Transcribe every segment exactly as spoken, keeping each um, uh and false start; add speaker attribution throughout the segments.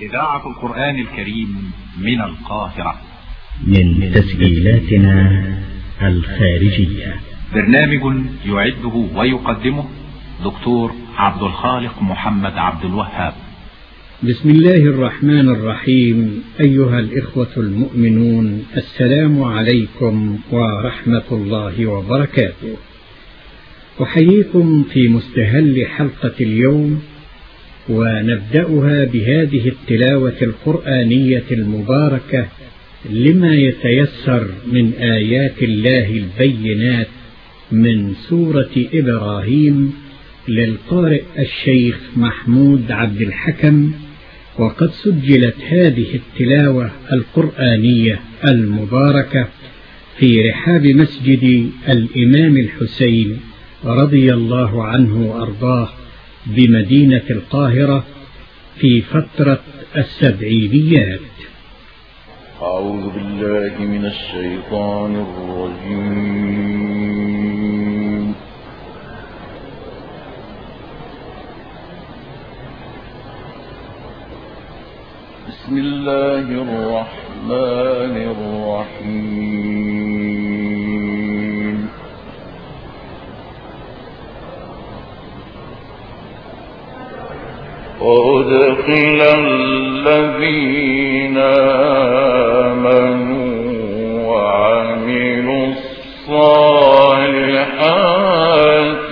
Speaker 1: إذاعة القرآن الكريم من القاهرة،
Speaker 2: من تسجيلاتنا الخارجية.
Speaker 1: برنامج يعده ويقدمه دكتور عبد الخالق محمد عبد الوهاب.
Speaker 3: بسم الله الرحمن الرحيم. أيها الإخوة المؤمنون، السلام عليكم ورحمة الله وبركاته. أحييكم في مستهل حلقة اليوم، ونبدأها بهذه التلاوة القرآنية المباركة لما يتيسر من آيات الله البينات من سورة إبراهيم للقارئ الشيخ محمود عبد الحكم. وقد سجلت هذه التلاوة القرآنية المباركة في رحاب مسجد الإمام الحسين رضي الله عنه وأرضاه بمدينة القاهرة في فترة السبعينيات.
Speaker 4: أعوذ بالله من الشيطان الرجيم. بسم الله الرحمن الرحيم. وأدخل الذين آمنوا وعملوا الصالحات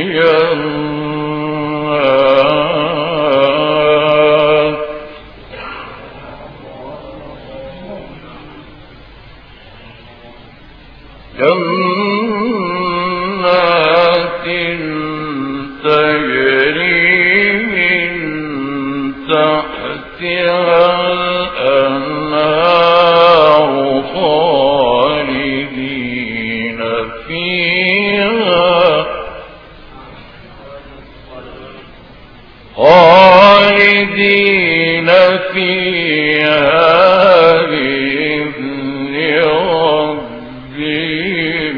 Speaker 4: جنات تجري من تحتها الأنهار خالدين فيها خالدين فيها بإذن ربهم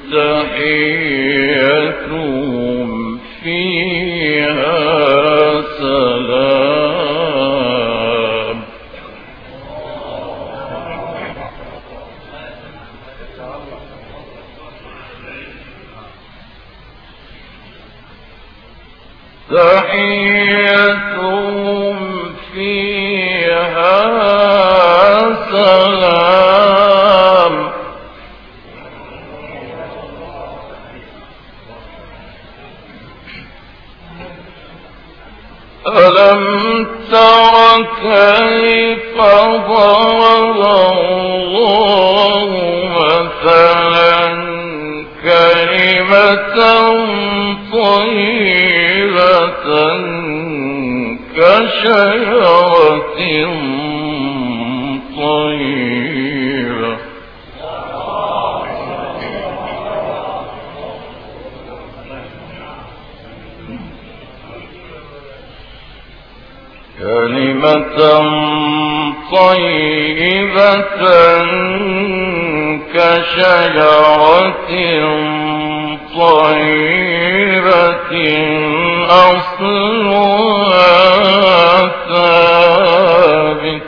Speaker 4: تحيتهم فيها سلام. تحيتهم فيها سلام. ألم تر كيف ضرب الله مثلا كلمة طيبة كشجرة طيبة كلمة طيبة كشجرة طيبة أصلها ثابت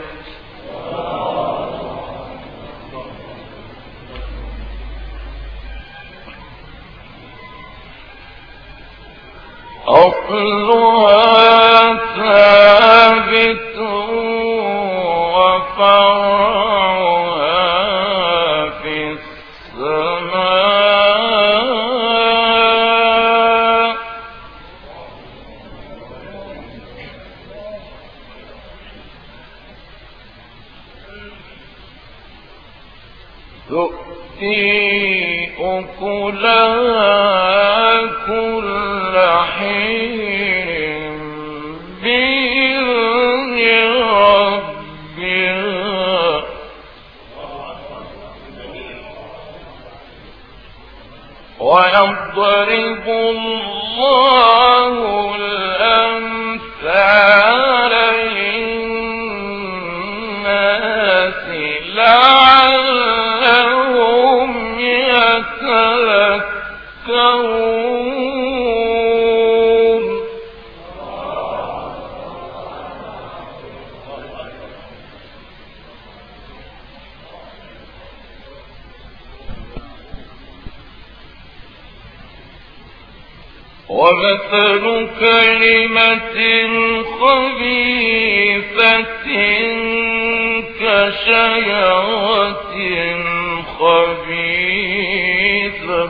Speaker 4: أصلها ثابت وفرعها في السماء. تؤتي أكلها كل حين بإذن ربها ويضرب الله الأمثال للناس لعلهم يتذكرون. ومثل كلمة خبيثة كشجرة خبيثة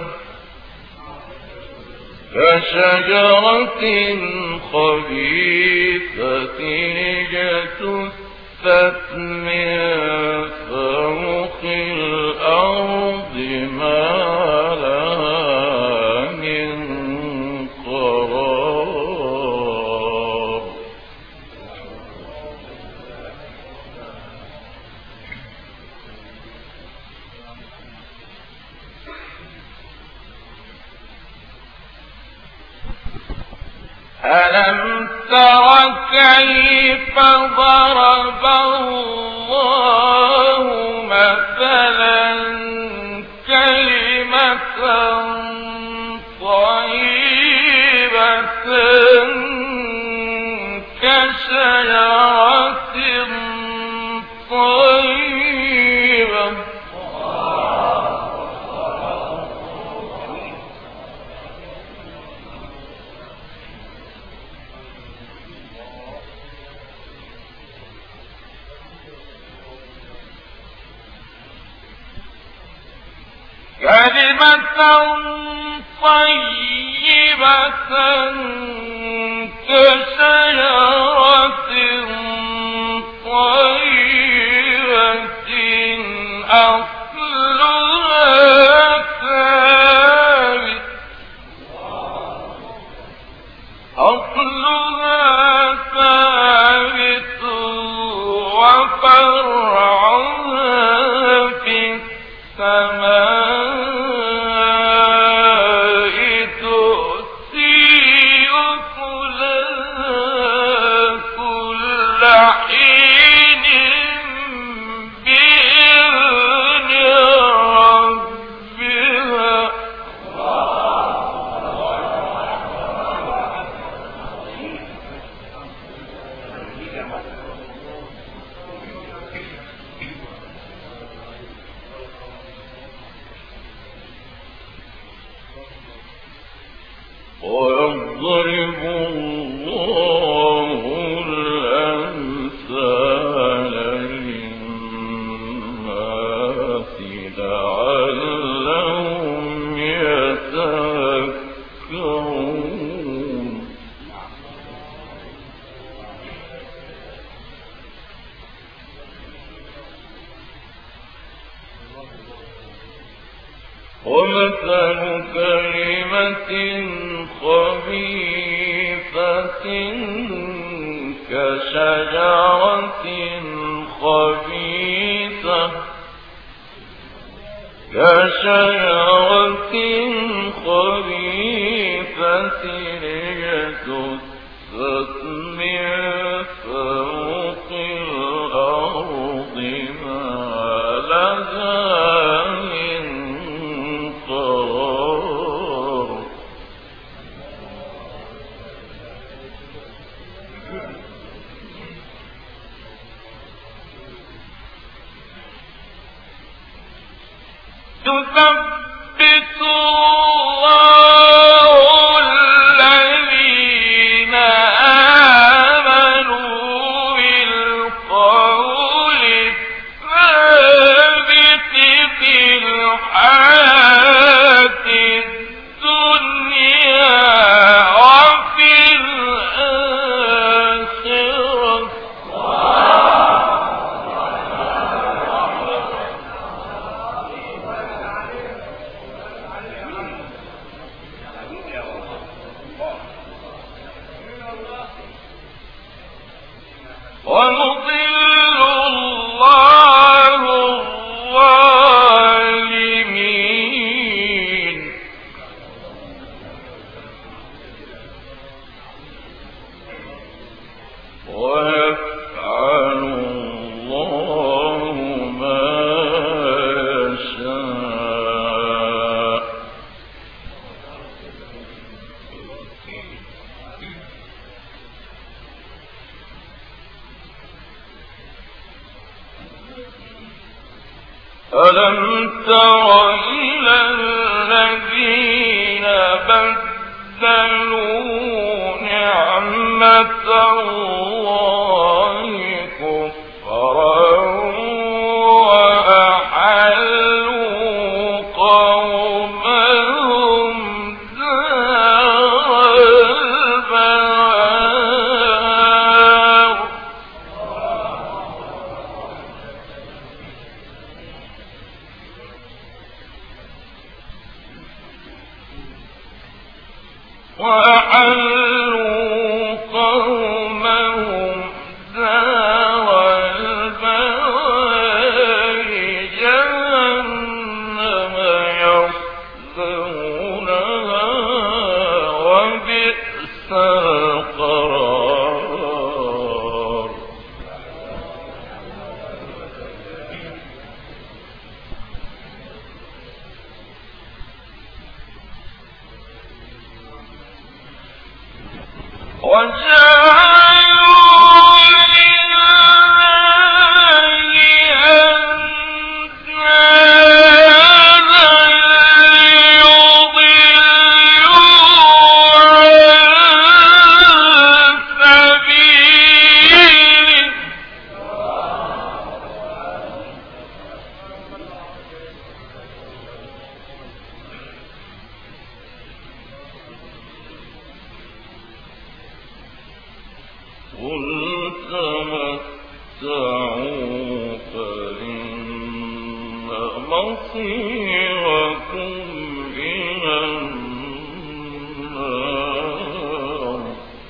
Speaker 4: كشجرة خبيثة اجتثت من فوق الأرض ما لها من قرار. ألم تر كيف ضرب الله مثلا كلمة طيبة كشجرة طيبة كلمة طيبة كشجرة طيبة أصلها ثابت أصلها ثابت وفرعها في السماء ويضرب الله الأمثال للناس لعلهم يتذكرون. ومثل كلمة خبيثة كشجرة خبيثة كشجرة خبيثة اجتثت من فوق الأرض ما لها من قرار. يثبت الله الذين آمنوا بالقول الثابت في الحياة الدنيا وفي الآخرة. ويضل الله الظالمين ويفعل الله ما يشاء. ألم تر إلى الذين بدلوا وبدلوا نعمة الله كفرا وأحلوا قومهم دار البوار وأحلوا قومهم دار البوار جهنم يصلونها وبئس القرار وجعلوا لله أندادا ليضلوا عن سبيله قل تمتعوا فإن مصيركم إلى النار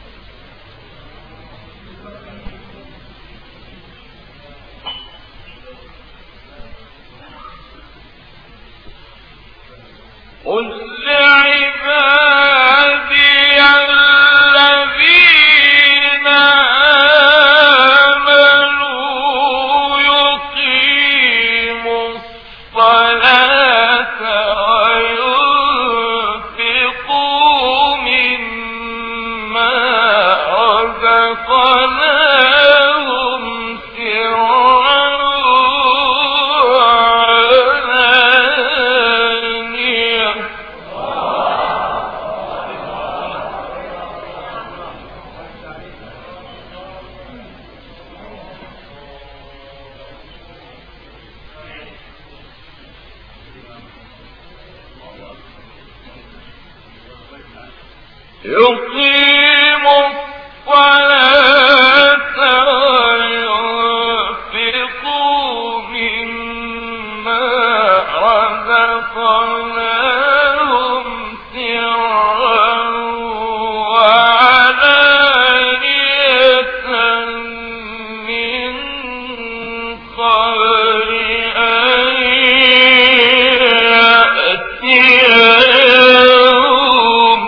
Speaker 4: قل لعبادي الذين آمنوا يقيموا الصلاة وينفقوا مما رزقناهم سرا وعلانية يقيموا الصلاة وينفقوا مما رزقناهم سرا وعلانية من قبل أن يأتي يوم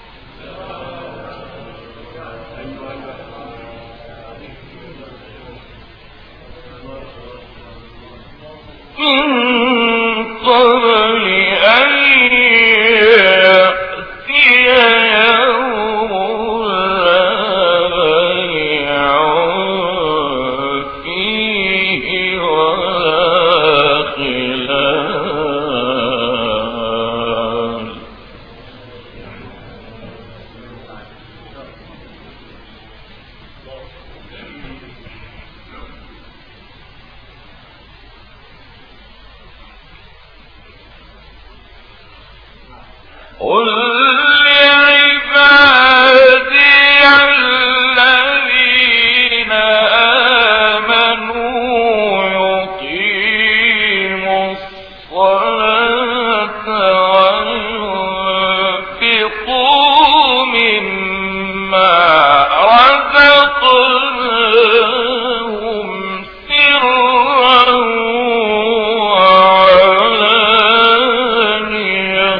Speaker 4: من قبل أن يأتي يوم لا بيع فيه ولا خلال قل لعبادي الذين آمنوا يقيموا الصلاة وينفقوا مما رزقناهم سرا وعلانية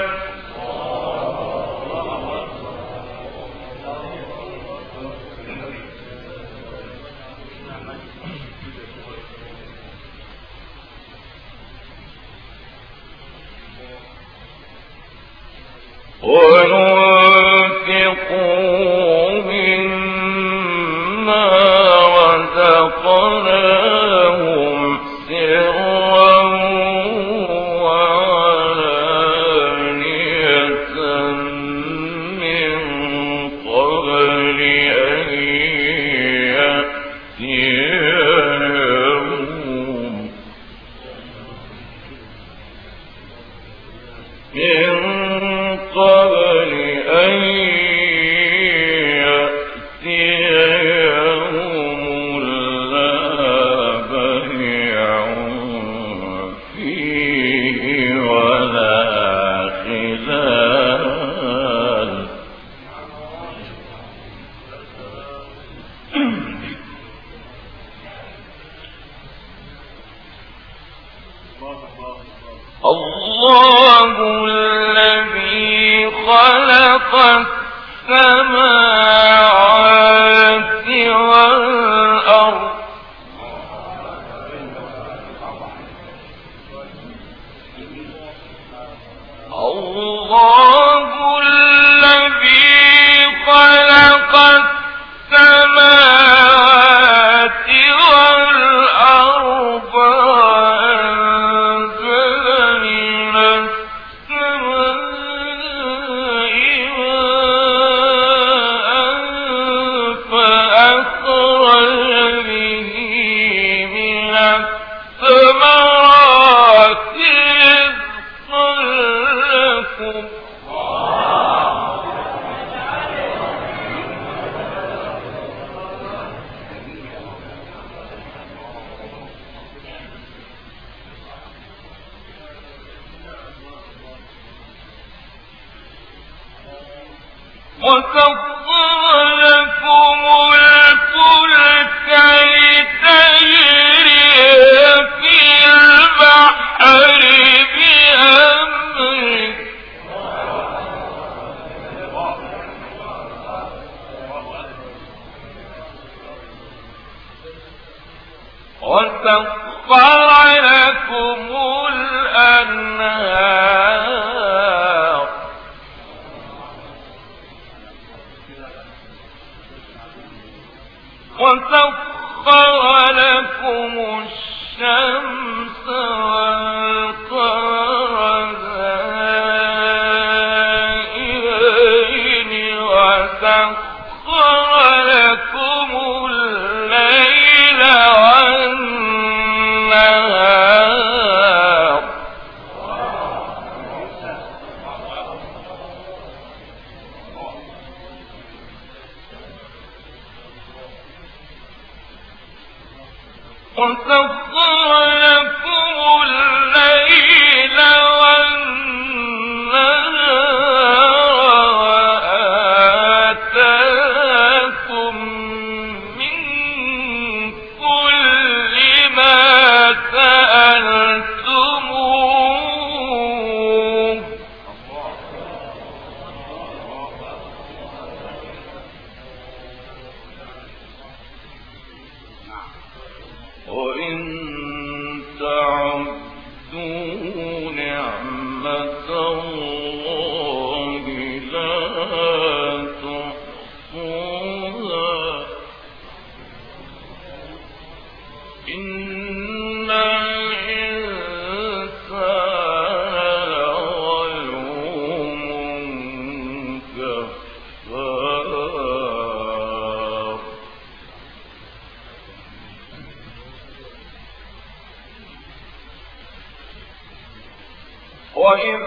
Speaker 4: وإذ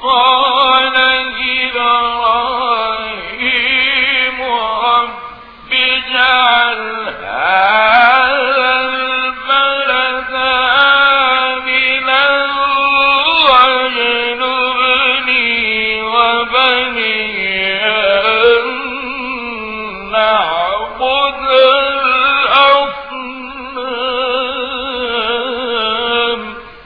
Speaker 4: قال إبراهيم رب اجعل هذا البلد آمنا واجنبني وبني أن نعبد الأصنام.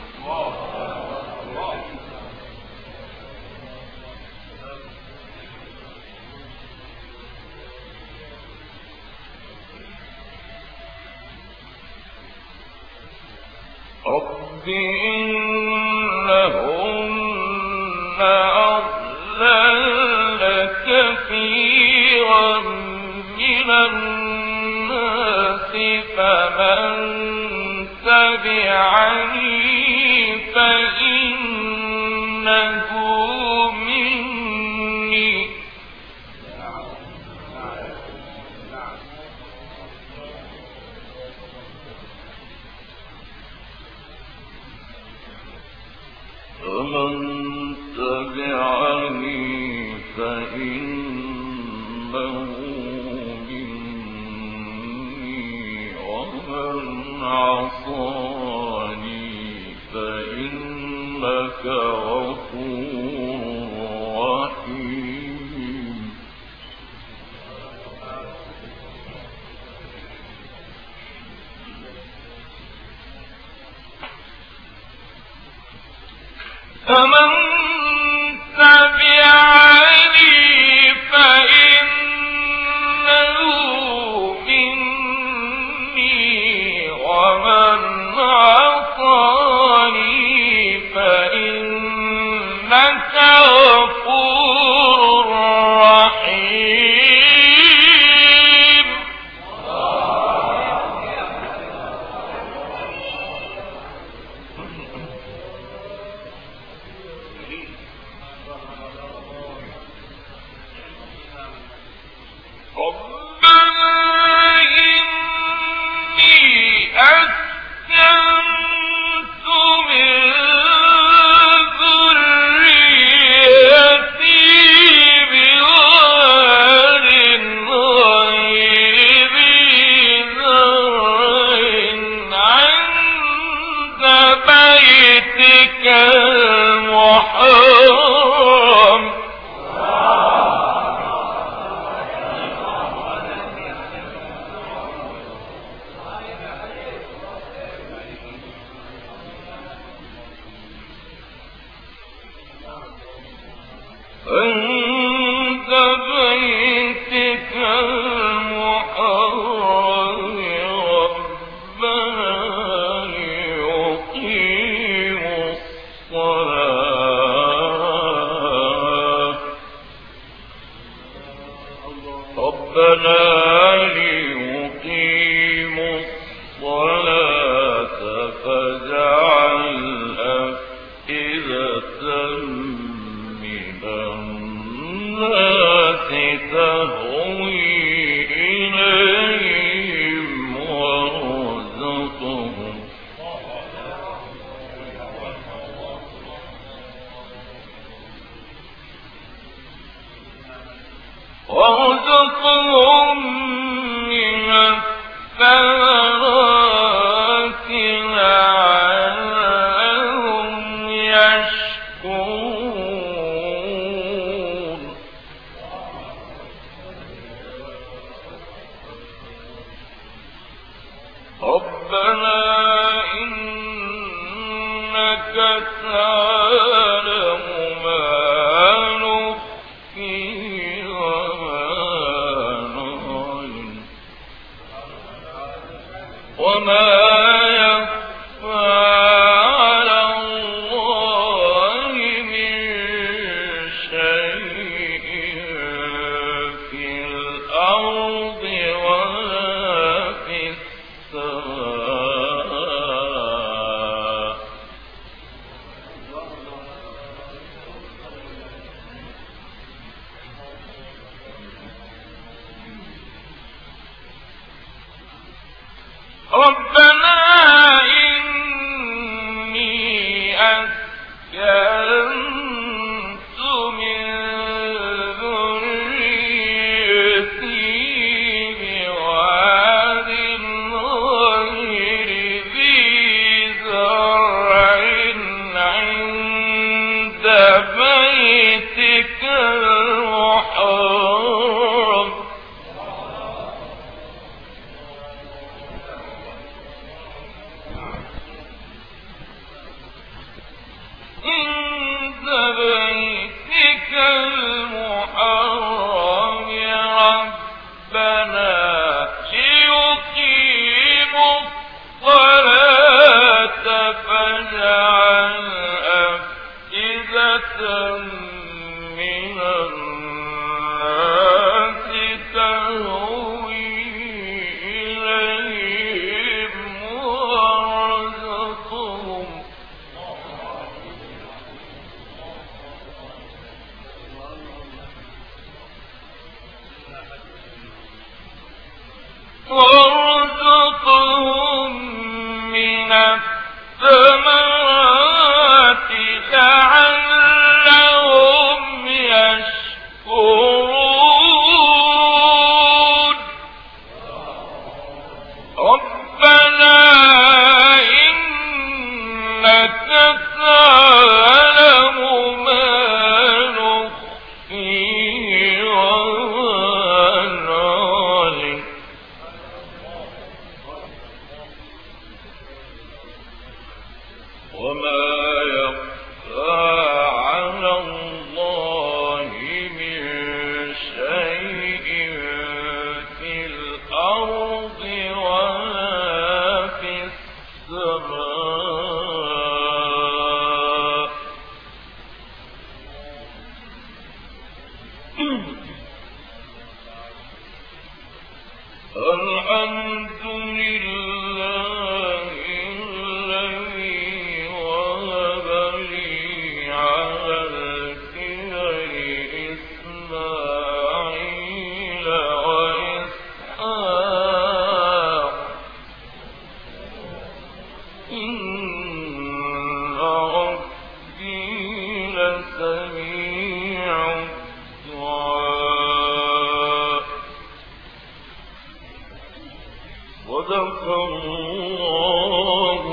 Speaker 4: رب إنهن أضللن كثيرا من الناس فمن تبعني فإنه مني فمن تبعني فإنه مني ومن عصاني فإنك غفور رحيم. فمن تبعني فإنه مني ومن عصاني فإنك غفور رحيم. ربنا إني أسكنت من ذريتي بواد غير ذي زرع عند بيتك المحرم عند بيتك المحرم ربنا ليقيموا الصلاة ربنا ليقيموا الصلاة فاجعل أفئدة من الناس تهوي إليهم وارزقهم وارزقهم من الثمرات لعلهم يشكرون. ربنا إنك تعلم ما نخفي وما نعلن وما يخفى على الله من شيء في الأرض ولا في السماء. ربنا إني أسكنت من ذريتي بواد غير ذي زرع عند بيتك المحرم عند بيتك المحرم ربنا ليقيموا الصلاة فاجعل أفئدة من الناس تهوي إليهم وارزقهم وارزقهم من الثمرات لعلهم ربنا إنك تعلم ما نخفي وما نعلن وما يخفى على الله من شيء في الأرض ولا في السماء الحمد لله الذي وهب لي على الكبر إسماعيل وإسحاق إن ربي لسميع الدعاء صدق الله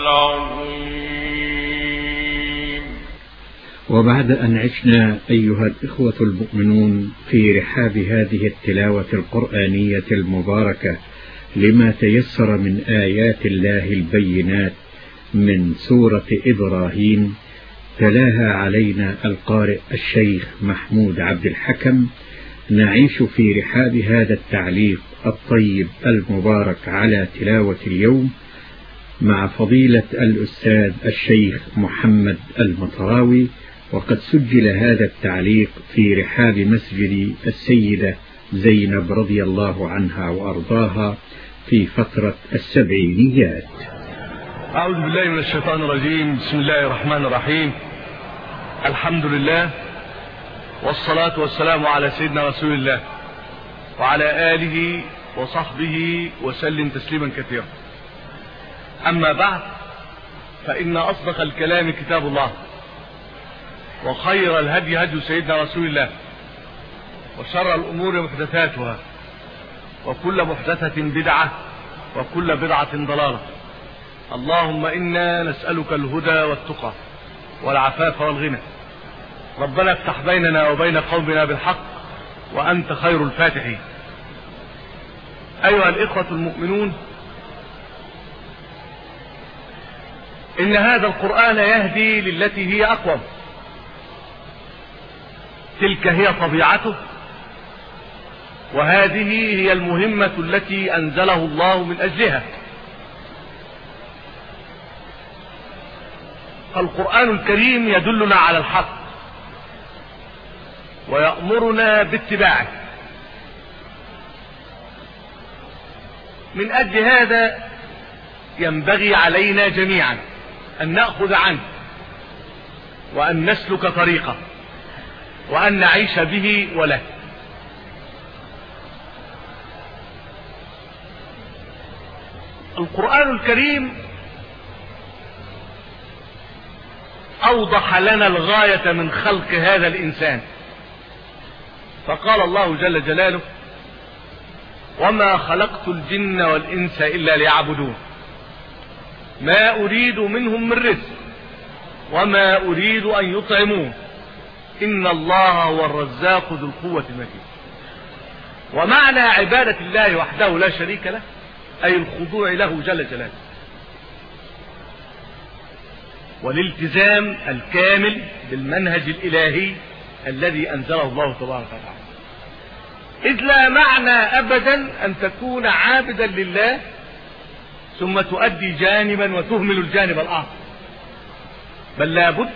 Speaker 4: العظيم.
Speaker 3: وبعد أن عشنا أيها الإخوة المؤمنون في رحاب هذه التلاوة القرآنية المباركة لما تيسر من آيات الله البينات من سورة إبراهيم، تلاها علينا القارئ الشيخ محمود عبد الحكم، نعيش في رحاب هذا التعليق الطيب المبارك على تلاوة اليوم مع فضيلة الأستاذ الشيخ محمد المطراوي. وقد سجل هذا التعليق في رحاب مسجد السيدة زينب رضي الله عنها وأرضاها في فترة السبعينيات.
Speaker 5: أعوذ بالله من الشيطان الرجيم. بسم الله الرحمن الرحيم. الحمد لله والصلاة والسلام على سيدنا رسول الله وعلى آله وصحبه وسلم تسليما كثيرا. أما بعد، فإن أصدق الكلام كتاب الله، وخير الهدي هدي سيدنا رسول الله، وشر الأمور محدثاتها، وكل محدثة بدعة، وكل بدعة ضلالة. اللهم إنا نسألك الهدى والتقى والعفاف والغنى. ربنا افتح بيننا وبين قومنا بالحق وأنت خير الفاتحين. أيها الإخوة المؤمنون، إن هذا القرآن يهدي للتي هي أقوم، تلك هي طبيعته، وهذه هي المهمة التي أنزله الله من أجلها. فالقرآن الكريم يدلنا على الحق ويأمرنا باتباعه. من أجل هذا ينبغي علينا جميعا أن نأخذ عنه وأن نسلك طريقه وأن نعيش به وله. القرآن الكريم أوضح لنا الغاية من خلق هذا الإنسان، فقال الله جل جلاله: وما خلقت الجن والإنس إلا ليعبدون ما أريد منهم من رزق وما أريد أن يطعمون إن الله هو الرزاق ذو القوة المتين. ومعنى عبادة الله وحده لا شريك له أي الخضوع له جل جلاله، والالتزام الكامل بالمنهج الإلهي الذي أنزله الله تبارك وتعالى. إذ لا معنى أبدا أن تكون عابدا لله ثم تؤدي جانبا وتهمل الجانب الآخر، بل لابد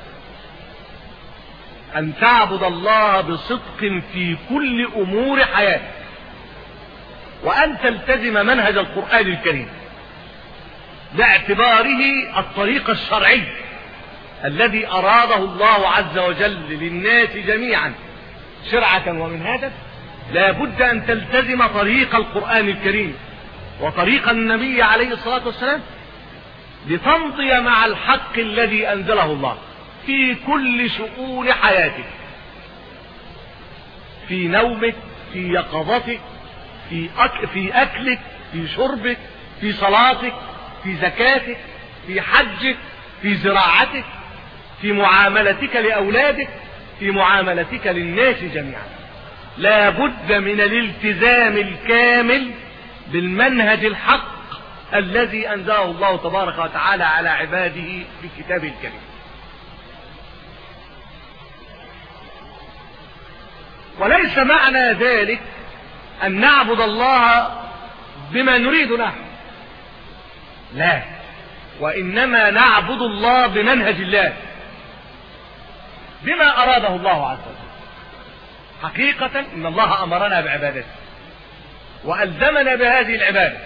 Speaker 5: أن تعبد الله بصدق في كل أمور حياتك، وأن تلتزم منهج القرآن الكريم باعتباره الطريق الشرعي الذي أراده الله عز وجل للناس جميعا شرعة ومنهاجا. لا بد أن تلتزم طريق القرآن الكريم وطريق النبي عليه الصلاة والسلام لتمضي مع الحق الذي أنزله الله في كل شؤون حياتك، في نومك، في يقظتك، في, أك... في أكلك، في شربك، في في صلاتك، في زكاتك، في حجك، في زراعتك، في معاملتك لأولادك، في معاملتك للناس جميعا. لا بد من الالتزام الكامل بالمنهج الحق الذي أنزله الله تبارك وتعالى على عباده في كتابه الكريم. وليس معنى ذلك أن نعبد الله بما نريد نحن، لا، وإنما نعبد الله بمنهج الله، بما أراده الله عز وجل. حقيقة إن الله أمرنا بعبادته وألزمنا بهذه العبادة،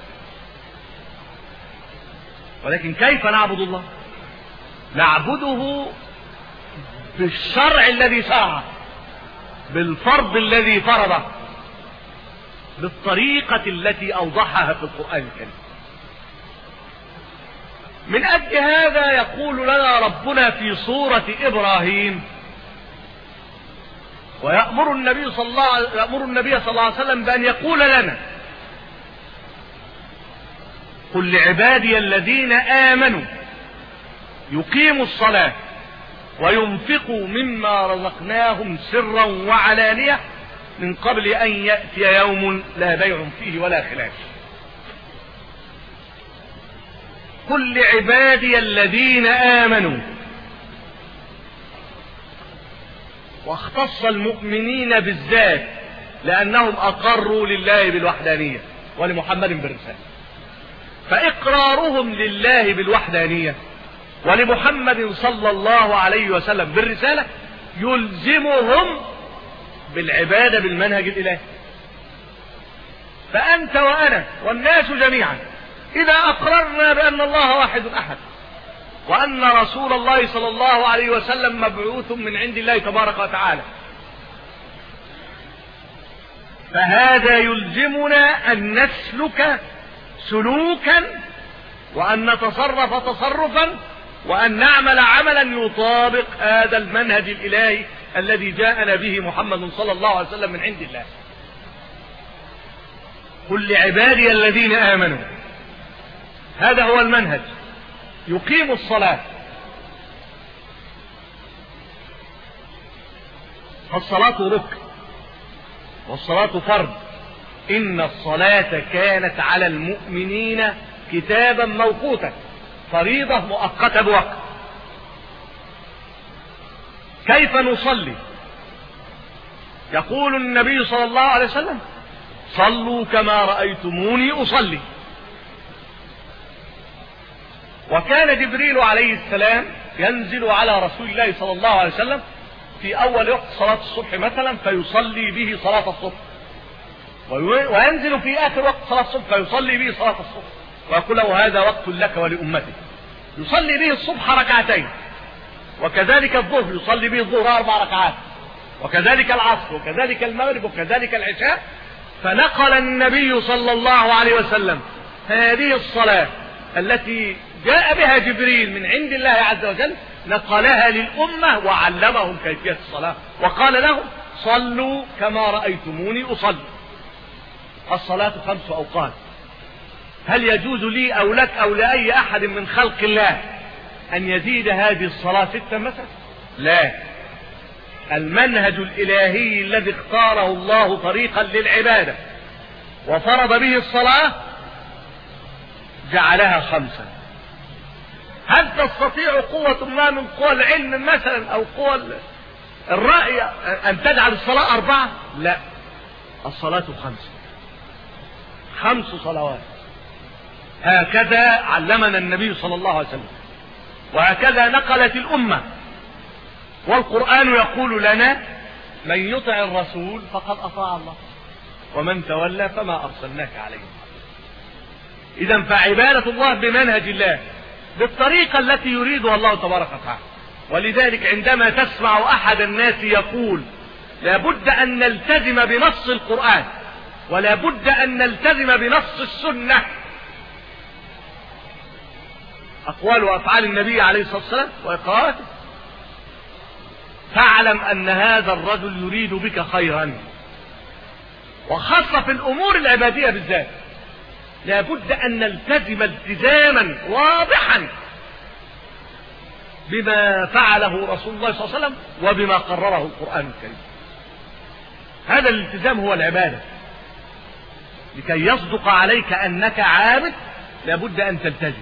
Speaker 5: ولكن كيف نعبد الله؟ نعبده بالشرع الذي شرعه، بالفرض الذي فرضه، بالطريقة التي أوضحها في القرآن الكريم. من أجل هذا يقول لنا ربنا في سورة إبراهيم، ويأمر النبي صلى الله عليه يأمر النبي صلى الله عليه وسلم بأن يقول لنا: قل لعبادي الذين آمنوا يقيموا الصلاة وينفقوا مما رزقناهم سرا وعلانية من قبل أن يأتي يوم لا بيع فيه ولا خلاف. قل لعبادي الذين آمنوا، واختص المؤمنين بالذات لأنهم أقروا لله بالوحدانية ولمحمد بالرسالة، فإقرارهم لله بالوحدانية ولمحمد صلى الله عليه وسلم بالرسالة يلزمهم بالعبادة بالمنهج الإلهي. فأنت وأنا والناس جميعا إذا أقررنا بأن الله واحد أحد، وأن رسول الله صلى الله عليه وسلم مبعوث من عند الله تبارك وتعالى، فهذا يلزمنا أن نسلك سلوكا، وأن نتصرف تصرفا، وأن نعمل عملا يطابق هذا المنهج الإلهي الذي جاءنا به محمد صلى الله عليه وسلم من عند الله. قل لعبادي الذين آمنوا، هذا هو المنهج، يقيم الصلاة. فالصلاة ركن والصلاة فرض. إن الصلاة كانت على المؤمنين كتابا موقوتا، فريضة مؤقتة بوقت. كيف نصلي؟ يقول النبي صلى الله عليه وسلم: صلوا كما رأيتموني أصلي. وكان جبريل عليه السلام ينزل على رسول الله صلى الله عليه وسلم في أول وقت صلاة الصبح مثلا فيصلي به صلاة الصبح، وينزل في آخر وقت صلاة الصبح فيصلي به صلاة الصبح، ويقول له: هذا وقت لك ولأمتك. يصلي به الصبح ركعتين، وكذلك الظهر يصلي به الظهر أربع ركعات، وكذلك العصر، وكذلك المغرب، وكذلك العشاء. فنقل النبي صلى الله عليه وسلم هذه الصلاة التي جاء بها جبريل من عند الله عز وجل، نقلها للأمة وعلمهم كيفية الصلاة، وقال لهم: صلوا كما رأيتموني أصلي. الصلاة خمس أوقات. هل يجوز لي أو لك أو لأي أحد من خلق الله أن يزيد هذه الصلاة ستة مثلا؟ لا. المنهج الإلهي الذي اختاره الله طريقا للعبادة وفرض به الصلاة جعلها خمسا. هل تستطيع قوة ما من قوى العلم مثلا أو قوى الرأي أن تجعل الصلاة أربعة؟ لا، الصلاة خمسة، خمس صلوات. هكذا علمنا النبي صلى الله عليه وسلم، وهكذا نقلت الأمة. والقرآن يقول لنا: من يطع الرسول فقد أطاع الله ومن تولى فما أرسلناك عليهم. إذن فعبادة الله بمنهج الله بالطريقة التي يريدها الله تبارك وتعالى. ولذلك عندما تسمع أحد الناس يقول: لابد أن نلتزم بنص القرآن ولا بد أن نلتزم بنص السنة، أقوال وأفعال النبي عليه الصلاة والسلام وإقراراته، فاعلم أن هذا الرجل يريد بك خيرا، وخاصة في الأمور العبادية بالذات. لابد أن نلتزم التزاما واضحا بما فعله رسول الله صلى الله عليه وسلم وبما قرره القرآن الكريم. هذا الالتزام هو العبادة. لكي يصدق عليك أنك عابد لابد أن تلتزم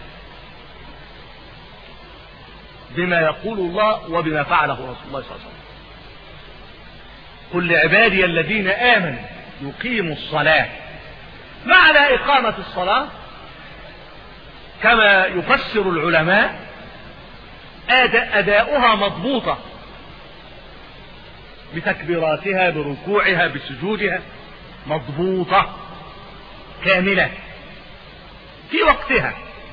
Speaker 5: بما يقول الله وبما فعله رسول الله صلى الله عليه وسلم. قل لعبادي الذين آمنوا يقيموا الصلاة. معنى إقامة الصلاة كما يفسر العلماء أداؤها مضبوطة بتكبيراتها بركوعها بسجودها، مضبوطة كاملة في وقتها.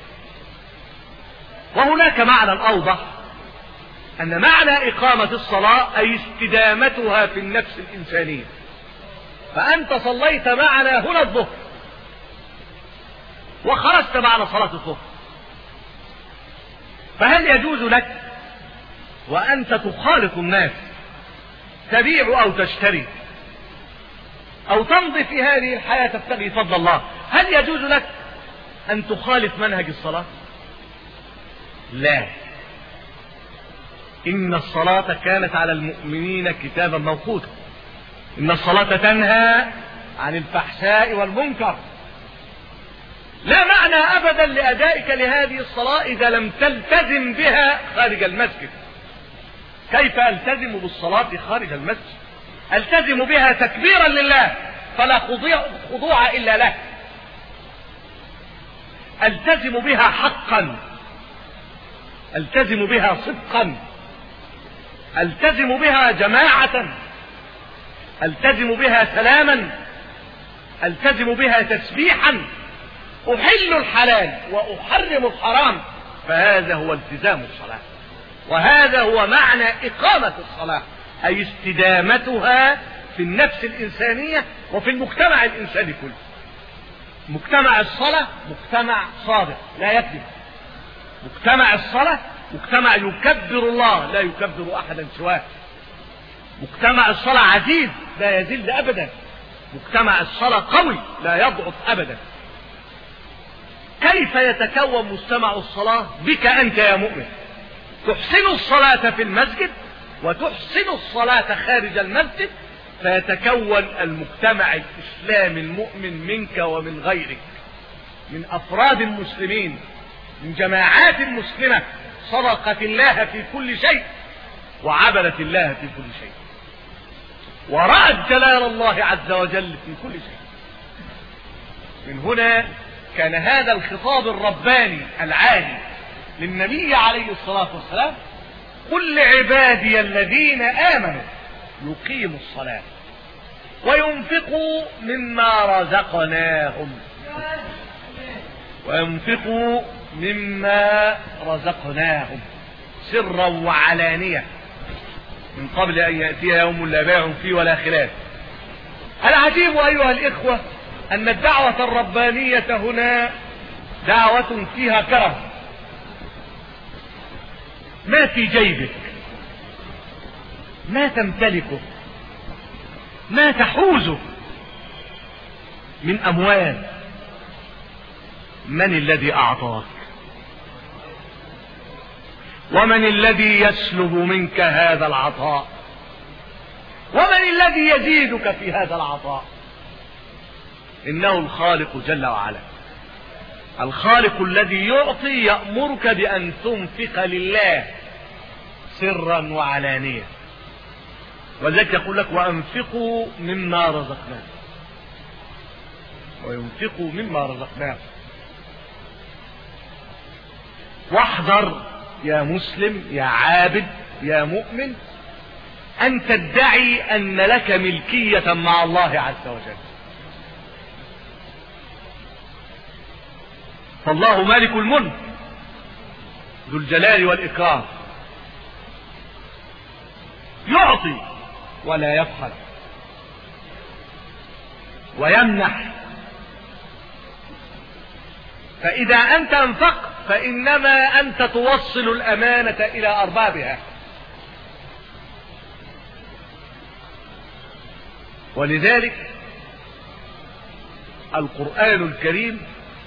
Speaker 5: وهناك معنى أوضح أن معنى إقامة الصلاة أي استدامتها في النفس الإنسانية. فأنت صليت معنا هنا الظهر وخرجت معنا صلاة الظهر، فهل يجوز لك وأنت تخالط الناس تبيع أو تشتري أو تمضي في هذه الحياة تبتغي فضل الله، هل يجوز لك أن تخالف منهج الصلاة؟ لا. إن الصلاة كانت على المؤمنين كتابا موقوتا. إن الصلاة تنهى عن الفحشاء والمنكر. لا معنى أبدا لأدائك لهذه الصلاة إذا لم تلتزم بها خارج المسجد. كيف ألتزم بالصلاة خارج المسجد؟ ألتزم بها تكبيرا لله فلا خضوع إلا له. ألتزم بها حقا، ألتزم بها صدقا، ألتزم بها جماعة، ألتزم بها سلاما، ألتزم بها تسبيحا، أحل الحلال وأحرم الحرام. فهذا هو التزام الصلاة، وهذا هو معنى إقامة الصلاة، أي استدامتها في النفس الإنسانية وفي المجتمع الإنساني كله. مجتمع الصلاة مجتمع صادق لا يكذب. مجتمع الصلاة مجتمع يكبر الله لا يكبر أحدا سواه. مجتمع الصلاة عزيز لا يذل أبدا. مجتمع الصلاة قوي لا يضعف أبدا. كيف يتكون مجتمع الصلاة؟ بك أنت يا مؤمن تحسن الصلاة في المسجد وتحسن الصلاة خارج المسجد، فيتكون المجتمع الإسلامي المؤمن منك ومن غيرك، من أفراد المسلمين، من جماعات مسلمة صدقت الله في كل شيء وعبدت الله في كل شيء ورأت جلال الله عز وجل في كل شيء. من هنا كان هذا الخطاب الرباني العالي للنبي عليه الصلاة والسلام: قل لعبادي الذين آمنوا يقيموا الصلاة وينفقوا مما رزقناهم وينفقوا مما رزقناهم سرا وعلانية من قبل أن يأتي يوم لا بيع فيه ولا خلاف. العجيب أيها الإخوة أن الدعوة الربانية هنا دعوة فيها كرم. ما في جيبك، ما تمتلكه، ما تحوزه من أموال، من الذي أعطاك؟ ومن الذي يسلب منك هذا العطاء؟ ومن الذي يزيدك في هذا العطاء؟ إنه الخالق جل وعلا، الخالق الذي يعطي يأمرك بأن تنفق لله سرا وعلانية. ولذلك يقول لك: وأنفقوا مما رزقناكم وينفقوا مما رزقناكم. واحذر يا مسلم يا عابد يا مؤمن أن تدعي أن لك ملكية مع الله عز وجل. فالله مالك الملك ذو الجلال والإكرام، يعطي ولا يبخل ويمنح. فإذا أنت أنفقت فإنما أنت توصل الأمانة إلى أربابها. ولذلك القرآن الكريم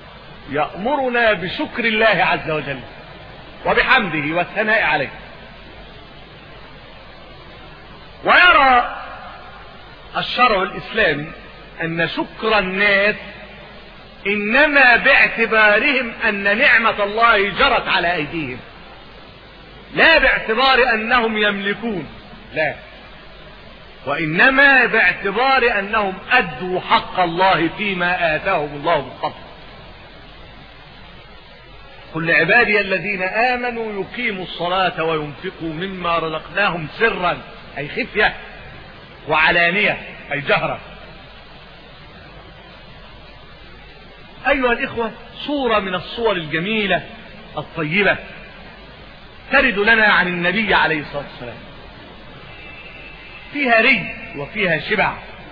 Speaker 5: يأمرنا بشكر الله عز وجل وبحمده والثناء عليه، ويرى الشرع الإسلامي أن شكر الناس إنما باعتبارهم أن نعمة الله جرت على أيديهم، لا باعتبار أنهم يملكون، لا، وإنما باعتبار أنهم أدوا حق الله فيما آتاهم الله بالفضل. قل لعبادي الذين آمنوا يقيموا الصلاة وينفقوا مما رزقناهم سرا أي خفية، وعلانية أي جهرا. أيها الإخوة، صورة من الصور الجميلة الطيبة ترد لنا عن النبي عليه الصلاة والسلام، فيها ري وفيها شبع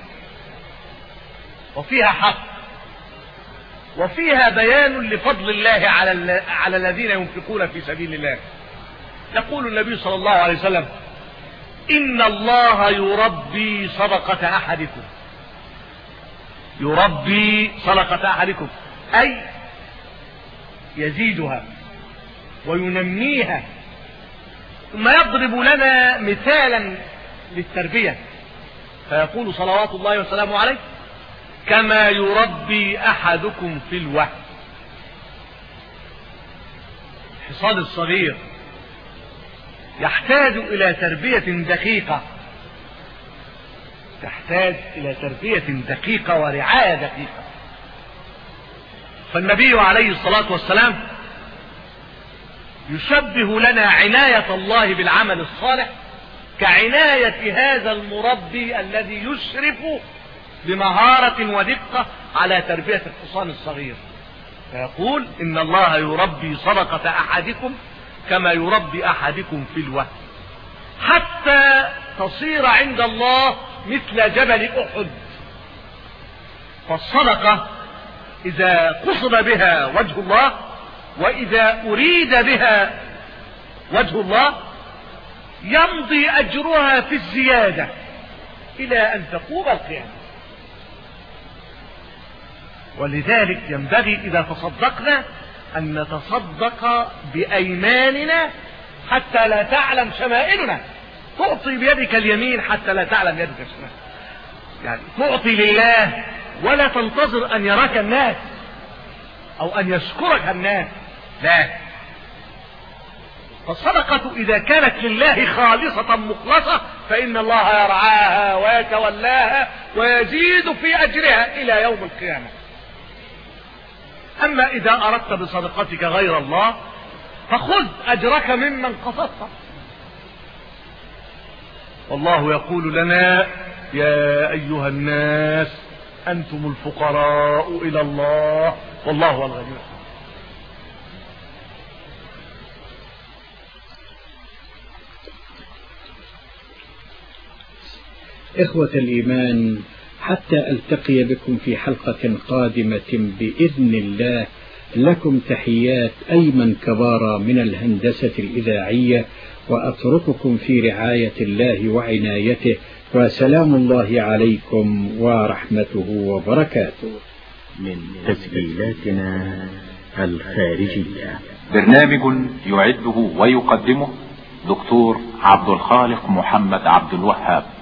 Speaker 5: وفيها حق وفيها بيان لفضل الله على على الذين ينفقون في سبيل الله. يقول النبي صلى الله عليه وسلم: إن الله يربي صدقة أحدكم، يربي صدقة أحدكم أي يزيدها وينميها. ثم يضرب لنا مثالا للتربية فيقول صلوات الله وسلامه عليه: كما يربي أحدكم في الوهن. الحصان الصغير يحتاج إلى تربية دقيقة، تحتاج إلى تربية دقيقة ورعاية دقيقة. فالنبي عليه الصلاة والسلام يشبه لنا عناية الله بالعمل الصالح كعناية هذا المربي الذي يشرف بمهارة ودقة على تربية الحصان الصغير، فيقول: إن الله يربي صدقة أحدكم كما يربي أحدكم في الوهن، حتى تصير عند الله مثل جبل أحد. فالصدقة إذا قصد بها وجه الله وإذا أريد بها وجه الله يمضي أجرها في الزيادة إلى أن تقوم القيامة. ولذلك ينبغي إذا تصدقنا أن نتصدق بأيماننا حتى لا تعلم شمائلنا. تعطي بيدك اليمين حتى لا تعلم يدك الشمال، يعني تعطي لله ولا تنتظر أن يراك الناس أو أن يشكرك الناس، لا. فالصدقة إذا كانت لله خالصة مخلصة فإن الله يرعاها ويتولاها ويزيد في أجرها إلى يوم القيامة. أما إذا أردت بصدقتك غير الله فخذ أجرك ممن قصدت. والله يقول لنا: يا أيها الناس أنتم الفقراء إلى الله والله هو الغني الحميد.
Speaker 3: إخوة الإيمان، حتى ألتقي بكم في حلقة قادمة بإذن الله، لكم تحيات أيمن كبارة من الهندسة الإذاعية، وأترككم في رعاية الله وعنايته، وسلام الله عليكم ورحمته وبركاته.
Speaker 2: من تسجيلاتنا الخارجية،
Speaker 1: برنامج يعده ويقدمه دكتور عبد الخالق محمد عبد الوهاب.